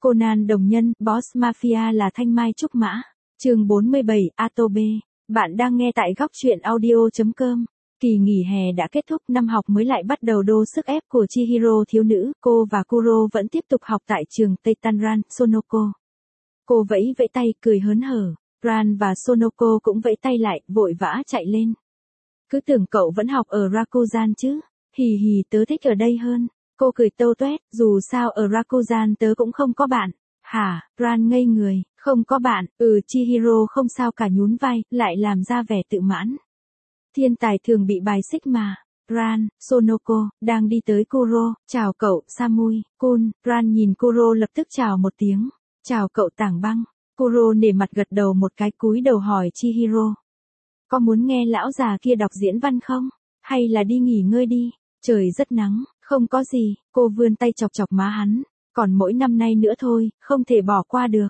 Conan đồng nhân, Boss Mafia là thanh mai trúc mã. Chương 47, Atobe. Bạn đang nghe tại góc truyện audio.com. Kỳ nghỉ hè đã kết thúc, năm học mới lại bắt đầu đô sức ép của Chihiro thiếu nữ, cô và Kuro vẫn tiếp tục học tại trường Teitanran, Sonoko. Cô vẫy vẫy tay, cười hớn hở. Ran và Sonoko cũng vẫy tay lại, vội vã chạy lên. Cứ tưởng cậu vẫn học ở Rakuzan chứ. Hì hì, tớ thích ở đây hơn. Cô cười tâu tuét, dù sao ở Rakuzan tớ cũng không có bạn. Hả, Ran ngây người, không có bạn, Chihiro không sao cả nhún vai, lại làm ra vẻ tự mãn. Thiên tài thường bị bài xích mà. Ran, Sonoko, đang đi tới Kuro, chào cậu, Samui-kun. Ran nhìn Kuro lập tức chào một tiếng, chào cậu Tảng Băng. Kuro nể mặt gật đầu một cái, cúi đầu hỏi Chihiro. Có muốn nghe lão già kia đọc diễn văn không? Hay là đi nghỉ ngơi đi? Trời rất nắng, không có gì, cô vươn tay chọc chọc má hắn. Còn mỗi năm nay nữa thôi, không thể bỏ qua được.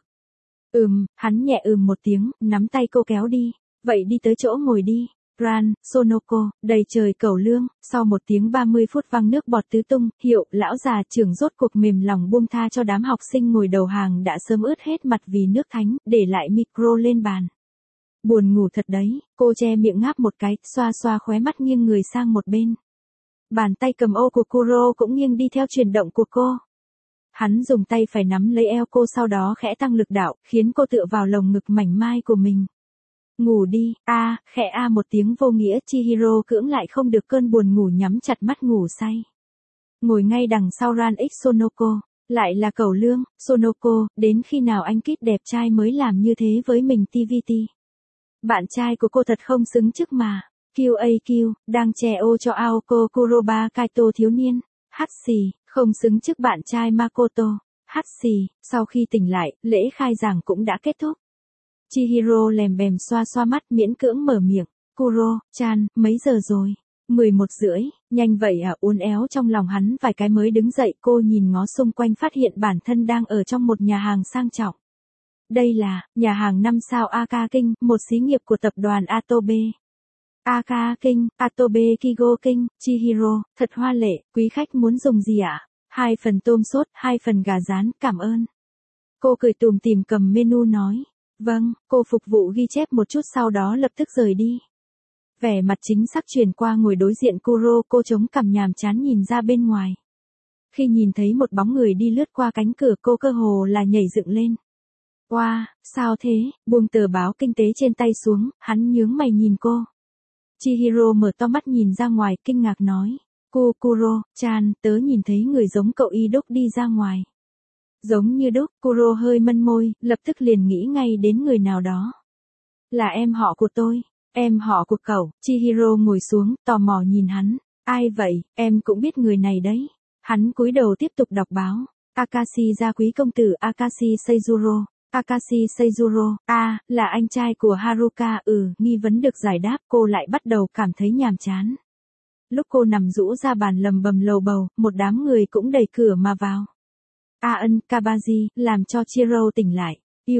Hắn nhẹ một tiếng, nắm tay cô kéo đi. Vậy đi tới chỗ ngồi đi. Ran, Sonoko, đầy trời cẩu lương, sau 1 tiếng 30 phút văng nước bọt tứ tung, hiệu, lão già trưởng rốt cuộc mềm lòng buông tha cho đám học sinh ngồi đầu hàng đã sớm ướt hết mặt vì nước thánh, để lại micro lên bàn. Buồn ngủ thật đấy, cô che miệng ngáp một cái, xoa xoa khóe mắt nghiêng người sang một bên. Bàn tay cầm ô của Kuro cũng nghiêng đi theo chuyển động của cô. Hắn dùng tay phải nắm lấy eo cô, sau đó khẽ tăng lực đạo, khiến cô tựa vào lồng ngực mảnh mai của mình. Ngủ đi, khẽ một tiếng vô nghĩa, Chihiro cưỡng lại không được cơn buồn ngủ, nhắm chặt mắt ngủ say. Ngồi ngay đằng sau Ran x Sonoko, lại là cẩu lương, Sonoko, đến khi nào anh Kid đẹp trai mới làm như thế với mình TVT. Bạn trai của cô thật không xứng trước mà. QAQ, đang che ô cho Aoko Kuroba Kaito thiếu niên. Hatsi, không xứng trước bạn trai Makoto. Hatsi, sau khi tỉnh lại, lễ khai giảng cũng đã kết thúc. Chihiro lèm bèm xoa xoa mắt, miễn cưỡng mở miệng. Kuro-chan, mấy giờ rồi? 11:30, nhanh vậy à? Uốn éo trong lòng hắn vài cái mới đứng dậy. Cô nhìn ngó xung quanh, phát hiện bản thân đang ở trong một nhà hàng sang trọng. Đây là nhà hàng 5 sao Aka King, một xí nghiệp của tập đoàn Atobe. Aka King, Atobe Kigo King, Chihiro, thật hoa lệ, quý khách muốn dùng gì ạ? 2 phần tôm sốt, 2 phần gà rán, cảm ơn. Cô cười tủm tỉm cầm menu nói. Vâng, cô phục vụ ghi chép một chút sau đó lập tức rời đi. Vẻ mặt chính xác chuyển qua ngồi đối diện Kuro, cô chống cằm nhàm chán nhìn ra bên ngoài. Khi nhìn thấy một bóng người đi lướt qua cánh cửa, cô cơ hồ là nhảy dựng lên. Wow, sao thế? Buông tờ báo kinh tế trên tay xuống, hắn nhướng mày nhìn cô. Chihiro mở to mắt nhìn ra ngoài, kinh ngạc nói. Kuro-chan, tớ nhìn thấy người giống cậu y đúc đi ra ngoài. Giống như đúc, Kuro hơi mân môi, lập tức liền nghĩ ngay đến người nào đó. Là em họ của tôi, em họ của cậu. Chihiro ngồi xuống, tò mò nhìn hắn. Ai vậy, em cũng biết người này đấy. Hắn cúi đầu tiếp tục đọc báo. Akashi gia quý công tử Akashi Seizuro. Akashi Seizuro, là anh trai của Haruka. Nghi vấn được giải đáp, cô lại bắt đầu cảm thấy nhàm chán. Lúc cô nằm rũ ra bàn lầm bầm lầu bầu, một đám người cũng đẩy cửa mà vào. Kabaji, làm cho Chihiro tỉnh lại.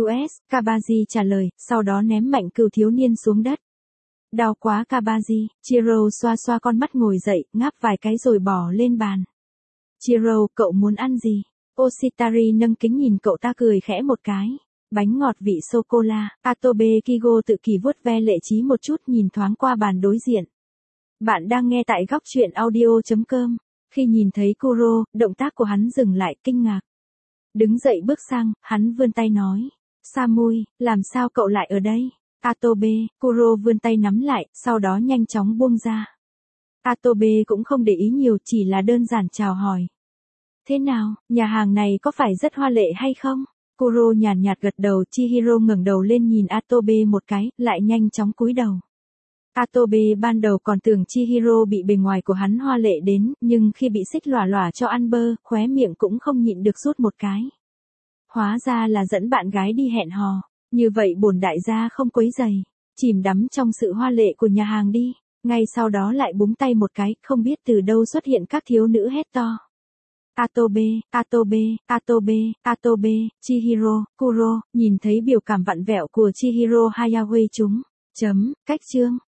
Kabaji trả lời, sau đó ném mạnh cừu thiếu niên xuống đất. Đau quá Kabaji, Chihiro xoa xoa con mắt ngồi dậy, ngáp vài cái rồi bỏ lên bàn. Chihiro, cậu muốn ăn gì? Oshitari nâng kính nhìn cậu ta, cười khẽ một cái. Bánh ngọt vị sô-cô-la. Atobe Kigo tự kỷ vuốt ve lệ trí một chút, nhìn thoáng qua bàn đối diện. Bạn đang nghe tại góc truyện audio.com. Khi nhìn thấy Kuro, động tác của hắn dừng lại, kinh ngạc. Đứng dậy bước sang, hắn vươn tay nói. Samui, làm sao cậu lại ở đây? Atobe, Kuro vươn tay nắm lại, sau đó nhanh chóng buông ra. Atobe cũng không để ý nhiều, chỉ là đơn giản chào hỏi. Thế nào, nhà hàng này có phải rất hoa lệ hay không? Kuro nhàn nhạt gật đầu. Chihiro ngẩng đầu lên nhìn Atobe một cái, lại nhanh chóng cúi đầu. Atobe ban đầu còn tưởng Chihiro bị bề ngoài của hắn hoa lệ đến, nhưng khi bị xích lòa lòa cho ăn bơ, khóe miệng cũng không nhịn được rút một cái. Hóa ra là dẫn bạn gái đi hẹn hò, như vậy bổn đại gia không quấy rầy, chìm đắm trong sự hoa lệ của nhà hàng đi. Ngay sau đó lại búng tay một cái, không biết từ đâu xuất hiện các thiếu nữ hét to. Atobe, Atobe, Atobe, Atobe, Chihiro, Kuro, nhìn thấy biểu cảm vặn vẹo của Chihiro Hayao chúng. Cách chương.